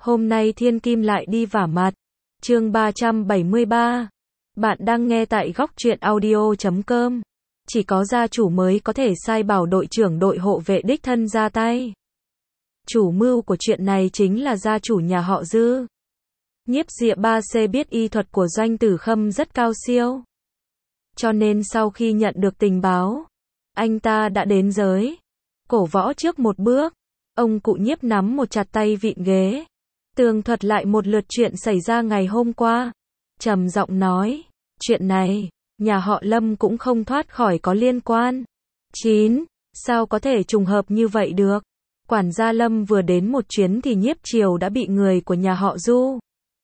Hôm nay Thiên Kim lại đi vả mặt. Chương 373. Bạn đang nghe tại góc truyện audio.com. Chỉ có gia chủ mới có thể sai bảo đội trưởng đội hộ vệ đích thân ra tay. Chủ mưu của chuyện này chính là gia chủ nhà họ Dư. Nhiếp Diệp 3C biết y thuật của Doanh Tử Khâm rất cao siêu. Cho nên sau khi nhận được tình báo, anh ta đã đến giới cổ võ trước một bước. Ông cụ Nhiếp nắm một chặt tay vịn ghế, tường thuật lại một lượt chuyện xảy ra ngày hôm qua. Trầm giọng nói, chuyện này, nhà họ Lâm cũng không thoát khỏi có liên quan. 9. Sao có thể trùng hợp như vậy được? Quản gia Lâm vừa đến một chuyến thì Nhiếp Triều đã bị người của nhà họ Du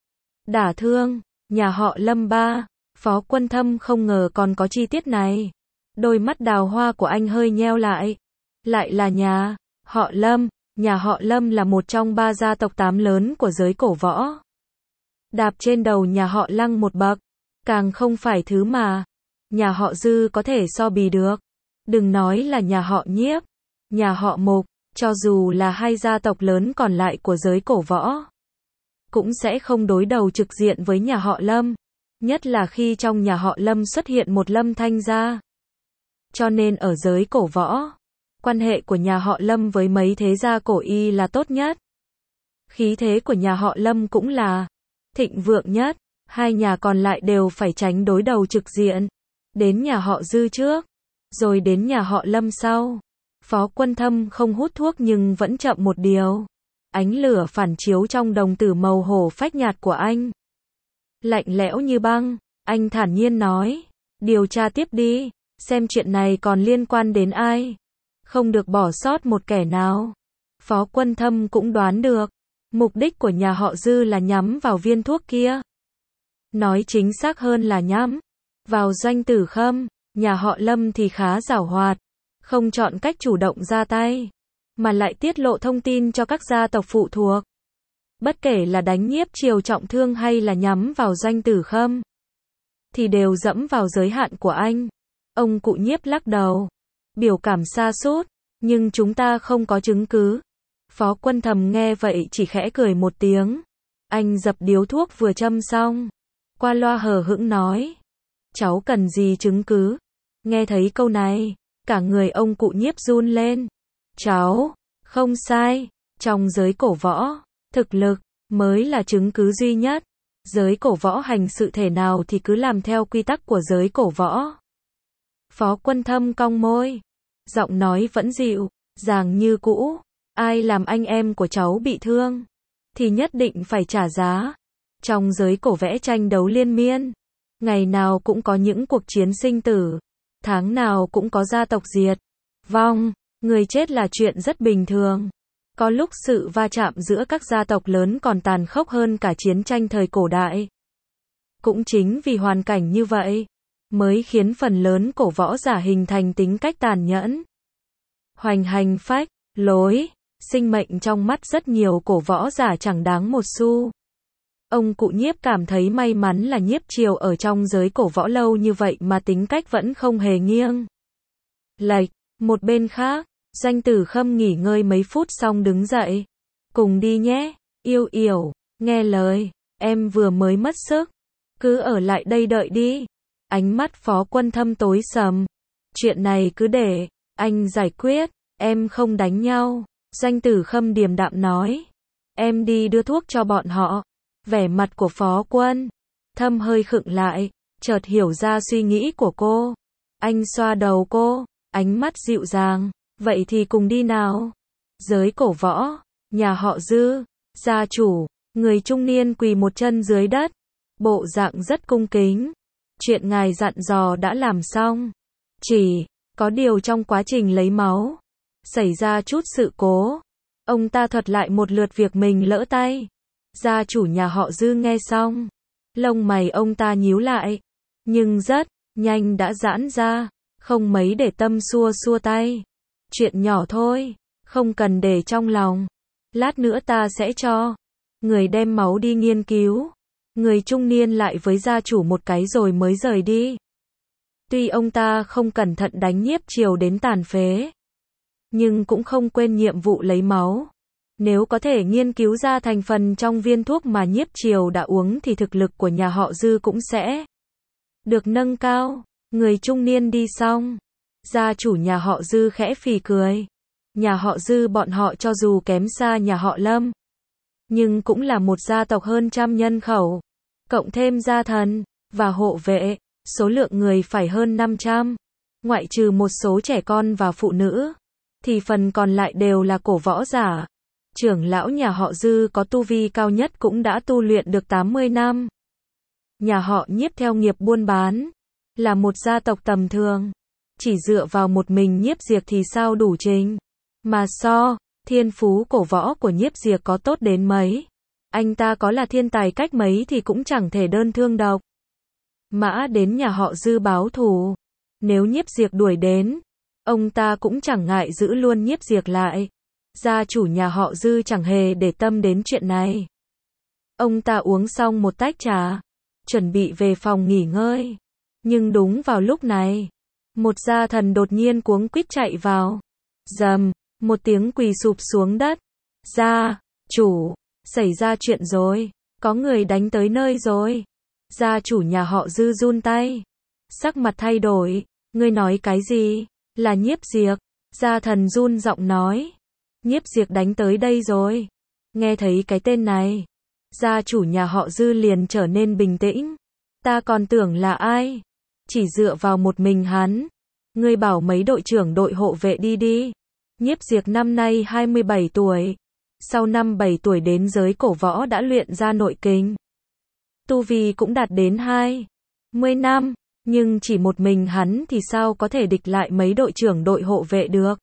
đả thương. Nhà họ Lâm ba, Phó Quân Thâm không ngờ còn có chi tiết này. Đôi mắt đào hoa của anh hơi nheo lại. Lại là nhà họ Lâm. Nhà họ Lâm là một trong 3 gia tộc 8 lớn của giới cổ võ. Đạp trên đầu nhà họ Lăng một bậc, càng không phải thứ mà nhà họ Dư có thể so bì được. Đừng nói là nhà họ Nhiếp, nhà họ Mục, cho dù là 2 gia tộc lớn còn lại của giới cổ võ, cũng sẽ không đối đầu trực diện với nhà họ Lâm. Nhất là khi trong nhà họ Lâm xuất hiện một Lâm Thanh gia. Cho nên ở giới cổ võ, quan hệ của nhà họ Lâm với mấy thế gia cổ y là tốt nhất. Khí thế của nhà họ Lâm cũng là thịnh vượng nhất. 2 nhà còn lại đều phải tránh đối đầu trực diện. Đến nhà họ Dư trước, rồi đến nhà họ Lâm sau. Phó Quân Thâm không hút thuốc nhưng vẫn chậm một điều. Ánh lửa phản chiếu trong đồng tử màu hổ phách nhạt của anh. Lạnh lẽo như băng, anh thản nhiên nói, điều tra tiếp đi, xem chuyện này còn liên quan đến ai. Không được bỏ sót một kẻ nào. Phó Quân Thâm cũng đoán được, mục đích của nhà họ Dư là nhắm vào viên thuốc kia. Nói chính xác hơn là nhắm vào Doanh Tử Khâm. Nhà họ Lâm thì khá giảo hoạt, không chọn cách chủ động ra tay, mà lại tiết lộ thông tin cho các gia tộc phụ thuộc. Bất kể là đánh Nhiếp Triều trọng thương hay là nhắm vào Doanh Tử Khâm, thì đều dẫm vào giới hạn của anh. Ông cụ Nhiếp lắc đầu, biểu cảm sa sút, nhưng chúng ta không có chứng cứ. Phó Quân Thầm nghe vậy chỉ khẽ cười một tiếng. Anh dập điếu thuốc vừa châm xong, qua loa hờ hững nói, cháu cần gì chứng cứ? Nghe thấy câu này, cả người ông cụ Nhiếp run lên. Cháu, không sai, trong giới cổ võ, thực lực mới là chứng cứ duy nhất. Giới cổ võ hành sự thể nào thì cứ làm theo quy tắc của giới cổ võ. Phó Quân Thâm cong môi, giọng nói vẫn dịu dàng như cũ. Ai làm anh em của cháu bị thương, thì nhất định phải trả giá. Trong giới cổ vẽ tranh đấu liên miên, ngày nào cũng có những cuộc chiến sinh tử, tháng nào cũng có gia tộc diệt vong, người chết là chuyện rất bình thường. Có lúc sự va chạm giữa các gia tộc lớn còn tàn khốc hơn cả chiến tranh thời cổ đại. Cũng chính vì hoàn cảnh như vậy, mới khiến phần lớn cổ võ giả hình thành tính cách tàn nhẫn, hoành hành phách lối. Sinh mệnh trong mắt rất nhiều cổ võ giả chẳng đáng một xu. Ông cụ Nhiếp cảm thấy may mắn là Nhiếp Triều ở trong giới cổ võ lâu như vậy mà tính cách vẫn không hề nghiêng lệch. Một bên khác, Doanh Tử Khâm nghỉ ngơi mấy phút xong đứng dậy. Cùng đi nhé, Yêu Yểu, nghe lời, em vừa mới mất sức, cứ ở lại đây đợi đi. Ánh mắt Phó Quân Thâm tối sầm. Chuyện này cứ để anh giải quyết, em không đánh nhau. Doanh Tử Khâm điềm đạm nói, em đi đưa thuốc cho bọn họ. Vẻ mặt của Phó Quân Thâm hơi khựng lại, chợt hiểu ra suy nghĩ của cô. Anh xoa đầu cô, ánh mắt dịu dàng, vậy thì cùng đi nào. Giới cổ võ, nhà họ Dư, gia chủ, người trung niên quỳ một chân dưới đất, bộ dạng rất cung kính. Chuyện ngài dặn dò đã làm xong, chỉ có điều trong quá trình lấy máu xảy ra chút sự cố. Ông ta thuật lại một lượt việc mình lỡ tay. Gia chủ nhà họ Dư nghe xong, lông mày ông ta nhíu lại, nhưng rất nhanh đã giãn ra, không mấy để tâm xua xua tay. Chuyện nhỏ thôi, không cần để trong lòng. Lát nữa ta sẽ cho người đem máu đi nghiên cứu. Người trung niên lại với gia chủ một cái rồi mới rời đi. Tuy ông ta không cẩn thận đánh Nhiếp Triều đến tàn phế, nhưng cũng không quên nhiệm vụ lấy máu. Nếu có thể nghiên cứu ra thành phần trong viên thuốc mà Nhiếp Triều đã uống thì thực lực của nhà họ Dư cũng sẽ được nâng cao. Người trung niên đi xong, gia chủ nhà họ Dư khẽ phì cười. Nhà họ Dư bọn họ cho dù kém xa nhà họ Lâm, nhưng cũng là một gia tộc hơn trăm nhân khẩu. Cộng thêm gia thần và hộ vệ, số lượng người phải hơn 500. Ngoại trừ một số trẻ con và phụ nữ, thì phần còn lại đều là cổ võ giả. Trưởng lão nhà họ Dư có tu vi cao nhất cũng đã tu luyện được 80 năm. Nhà họ Nhiếp theo nghiệp buôn bán, là một gia tộc tầm thường. Chỉ dựa vào một mình Nhiếp Diệp thì sao đủ trình. Mà thiên phú cổ võ của Nhiếp Diệp có tốt đến mấy. Anh ta có là thiên tài cách mấy thì cũng chẳng thể đơn thương độc mã đến nhà họ Dư báo thù. Nếu Nhiếp Diệp đuổi đến, ông ta cũng chẳng ngại giữ luôn Nhiếp Diệp lại. Gia chủ nhà họ Dư chẳng hề để tâm đến chuyện này. Ông ta uống xong một tách trà, chuẩn bị về phòng nghỉ ngơi. Nhưng đúng vào lúc này, một gia thần đột nhiên cuống quýt chạy vào. Rầm, một tiếng quỳ sụp xuống đất. Gia chủ, xảy ra chuyện rồi, có người đánh tới nơi rồi. Gia chủ nhà họ Dư run tay, sắc mặt thay đổi. Ngươi nói cái gì? Là Nhiếp Diệp. Gia thần run giọng nói. Nhiếp Diệp đánh tới đây rồi. Nghe thấy cái tên này, gia chủ nhà họ Dư liền trở nên bình tĩnh. Ta còn tưởng là ai? Chỉ dựa vào một mình hắn. Ngươi bảo mấy đội trưởng đội hộ vệ đi đi. Nhiếp Diệp năm nay 27 tuổi. Sau năm 7 tuổi đến giới cổ võ đã luyện ra nội kình. Tu vi cũng đạt đến 20 năm. Nhưng chỉ một mình hắn thì sao có thể địch lại mấy đội trưởng đội hộ vệ được?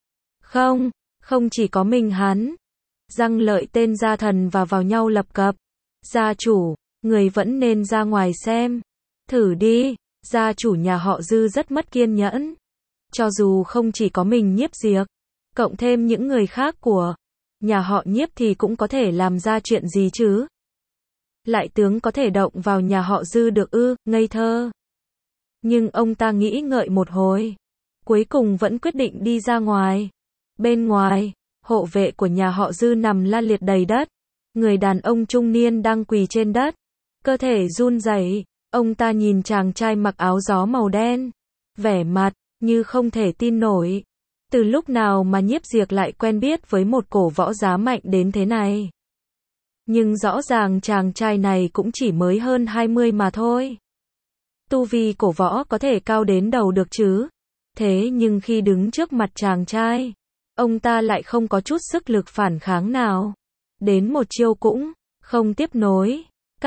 Không chỉ có mình hắn. Răng lợi tên gia thần và vào nhau lập cập. Gia chủ, người vẫn nên ra ngoài xem. Thử đi. Gia chủ nhà họ Dư rất mất kiên nhẫn. Cho dù không chỉ có mình Nhiếp Diệp, cộng thêm những người khác của nhà họ Nhiếp thì cũng có thể làm ra chuyện gì chứ? Lại tướng có thể động vào nhà họ Dư được ư? Ngây thơ. Nhưng ông ta nghĩ ngợi một hồi, cuối cùng vẫn quyết định đi ra ngoài. Bên ngoài, hộ vệ của nhà họ Dư nằm la liệt đầy đất. Người đàn ông trung niên đang quỳ trên đất, cơ thể run rẩy. Ông ta nhìn chàng trai mặc áo gió màu đen, vẻ mặt như không thể tin nổi. Từ lúc nào mà Nhiếp Diệp lại quen biết với một cổ võ giá mạnh đến thế này? Nhưng rõ ràng chàng trai này cũng chỉ mới hơn 20 mà thôi. Tu vi cổ võ có thể cao đến đầu được chứ? Thế nhưng khi đứng trước mặt chàng trai, ông ta lại không có chút sức lực phản kháng nào. Đến một chiêu cũng không tiếp nối.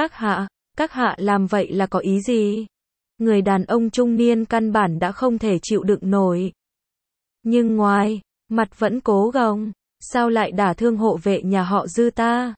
Các hạ làm vậy là có ý gì? Người đàn ông trung niên căn bản đã không thể chịu đựng nổi. Nhưng ngoài mặt vẫn cố gồng. Sao lại đả thương hộ vệ nhà họ Dư ta?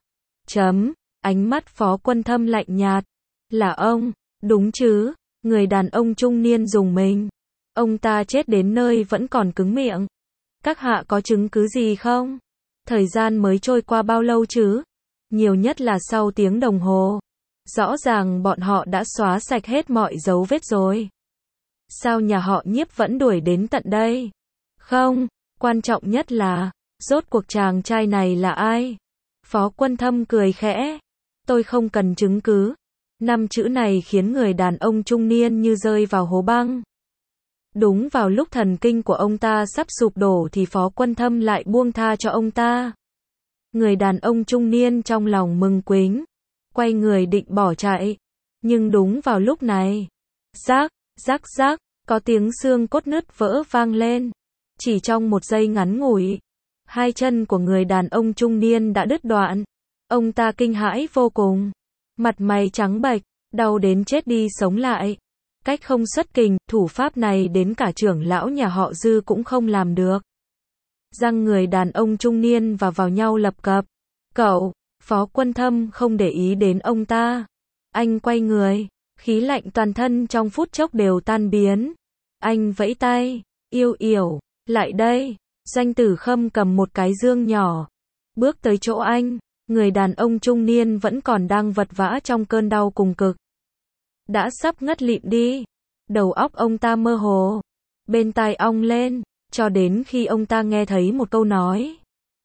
Ánh mắt Phó Quân Thâm lạnh nhạt. Là ông, đúng chứ? Người đàn ông trung niên rùng mình. Ông ta chết đến nơi vẫn còn cứng miệng. Các hạ có chứng cứ gì không? Thời gian mới trôi qua bao lâu chứ? Nhiều nhất là sau tiếng đồng hồ. Rõ ràng bọn họ đã xóa sạch hết mọi dấu vết rồi. Sao nhà họ Nhiếp vẫn đuổi đến tận đây? Không, quan trọng nhất là, rốt cuộc chàng trai này là ai? Phó Quân Thâm cười khẽ. Tôi không cần chứng cứ. 5 chữ này khiến người đàn ông trung niên như rơi vào hố băng. Đúng vào lúc thần kinh của ông ta sắp sụp đổ thì Phó Quân Thâm lại buông tha cho ông ta. Người đàn ông trung niên trong lòng mừng quính, quay người định bỏ chạy. Nhưng đúng vào lúc này, rác, có tiếng xương cốt nứt vỡ vang lên. Chỉ trong một giây ngắn ngủi, hai chân của người đàn ông trung niên đã đứt đoạn. Ông ta kinh hãi vô cùng, mặt mày trắng bệch, đau đến chết đi sống lại. Cách không xuất kình, thủ pháp này đến cả trưởng lão nhà họ Dư cũng không làm được. Răng người đàn ông trung niên và vào nhau lập cập. Cậu, Phó Quân Thâm không để ý đến ông ta. Anh quay người, khí lạnh toàn thân trong phút chốc đều tan biến. Anh vẫy tay, Yểu, lại đây. Doanh Tử Khâm cầm một cái dương nhỏ, bước tới chỗ anh. Người đàn ông trung niên vẫn còn đang vật vã trong cơn đau cùng cực. Đã sắp ngất lịm đi. Đầu óc ông ta mơ hồ, bên tai ong lên, cho đến khi ông ta nghe thấy một câu nói.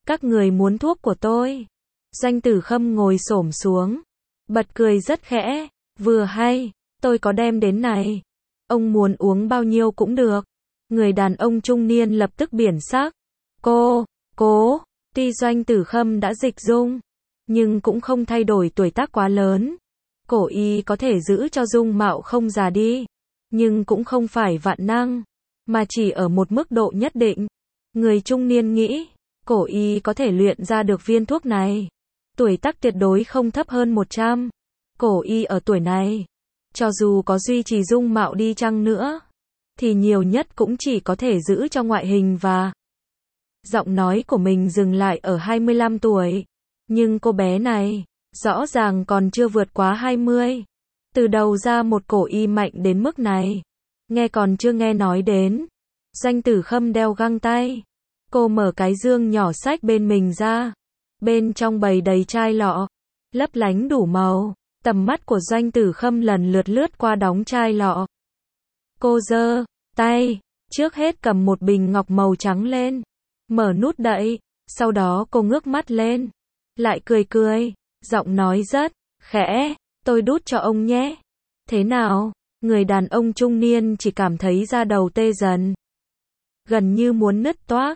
Các người muốn thuốc của tôi. Doanh Tử Khâm ngồi xổm xuống, bật cười rất khẽ, vừa hay, tôi có đem đến này. Ông muốn uống bao nhiêu cũng được. Người đàn ông trung niên lập tức biển sắc. Cố, tuy Doanh Tử Khâm đã dịch dung, nhưng cũng không thay đổi tuổi tác quá lớn. Cổ y có thể giữ cho dung mạo không già đi, nhưng cũng không phải vạn năng, mà chỉ ở một mức độ nhất định. Người trung niên nghĩ, cổ y có thể luyện ra được viên thuốc này. Tuổi tác tuyệt đối không thấp hơn 100. Cổ y ở tuổi này, cho dù có duy trì dung mạo đi chăng nữa, thì nhiều nhất cũng chỉ có thể giữ cho ngoại hình và giọng nói của mình dừng lại ở 25 tuổi. Nhưng cô bé này, rõ ràng còn chưa vượt quá 20. Từ đầu ra một cổ y mạnh đến mức này, nghe còn chưa nghe nói đến. Doanh Tử Khâm đeo găng tay. Cô mở cái dương nhỏ xách bên mình ra. Bên trong bày đầy chai lọ, lấp lánh đủ màu. Tầm mắt của Doanh Tử Khâm lần lượt lướt qua đóng chai lọ. Cô giơ tay, trước hết cầm một bình ngọc màu trắng lên, mở nút đậy, sau đó cô ngước mắt lên, lại cười, giọng nói rất khẽ, tôi đút cho ông nhé. Thế nào? Người đàn ông trung niên chỉ cảm thấy da đầu tê dần, gần như muốn nứt toác.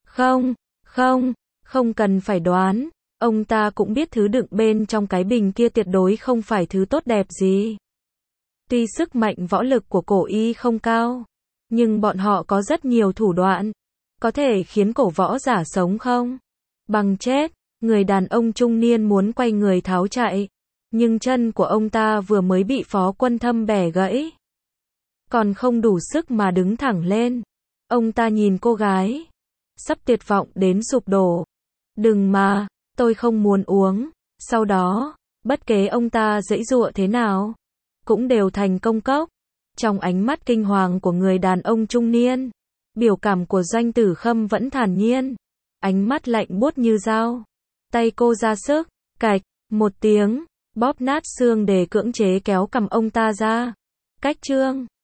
Không cần phải đoán, ông ta cũng biết thứ đựng bên trong cái bình kia tuyệt đối không phải thứ tốt đẹp gì. Tuy sức mạnh võ lực của cổ y không cao, nhưng bọn họ có rất nhiều thủ đoạn, có thể khiến cổ võ giả sống không bằng chết. Người đàn ông trung niên muốn quay người tháo chạy, nhưng chân của ông ta vừa mới bị Phó Quân Thâm bẻ gãy, còn không đủ sức mà đứng thẳng lên. Ông ta nhìn cô gái, sắp tuyệt vọng đến sụp đổ. Đừng mà, tôi không muốn uống. Sau đó, bất kể ông ta giãy giụa thế nào, cũng đều thành công cốc. Trong ánh mắt kinh hoàng của người đàn ông trung niên, biểu cảm của Doanh Tử Khâm vẫn thản nhiên, ánh mắt lạnh buốt như dao. Tay cô ra sức, cạch, một tiếng, bóp nát xương để cưỡng chế kéo cằm ông ta ra. Cách chương